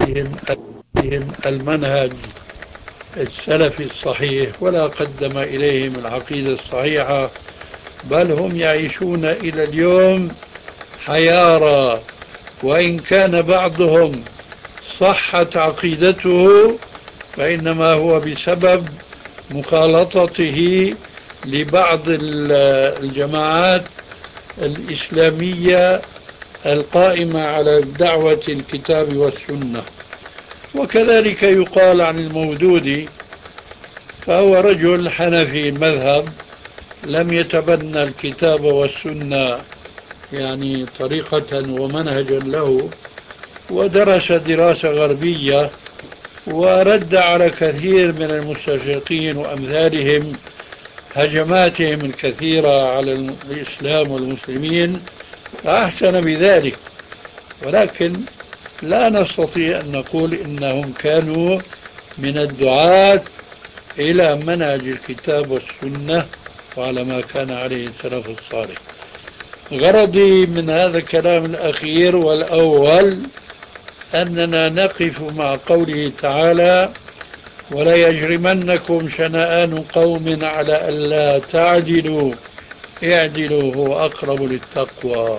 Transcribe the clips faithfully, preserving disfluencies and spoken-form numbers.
المنهج السلفي الصحيح ولا قدم إليهم العقيدة الصحيحة، بل هم يعيشون إلى اليوم حيارى. وإن كان بعضهم صحت عقيدته فإنما هو بسبب مخالطته لبعض الجماعات الإسلامية القائمة على دعوة الكتاب والسنة. وكذلك يقال عن المودودي، فهو رجل حنفي المذهب لم يتبنى الكتاب والسنة يعني طريقة ومنهجا له، ودرس دراسة غربية ورد على كثير من المستشرقين وأمثالهم هجماتهم الكثيرة على الإسلام والمسلمين، فأحسن بذلك. ولكن لا نستطيع أن نقول إنهم كانوا من الدعاة إلى منهج الكتاب والسنة وعلى ما كان عليه السلف الصالح. غرضي من هذا الكلام الأخير والأول أننا نقف مع قوله تعالى: ولا يجرمنكم شنآن قوم على ألا تعدلوا اعدلوا هو أقرب للتقوى.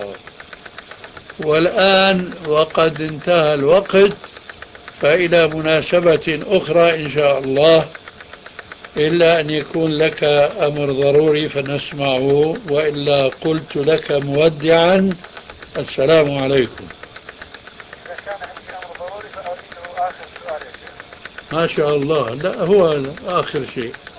والآن وقد انتهى الوقت، فإلى مناسبة أخرى إن شاء الله، إلا أن يكون لك أمر ضروري فنسمعه، وإلا قلت لك مودعا السلام عليكم. إذا كان عندي أمر ضروري فأريد آخر سؤال يا شيخ. ما شاء الله، لا هو آخر شيء.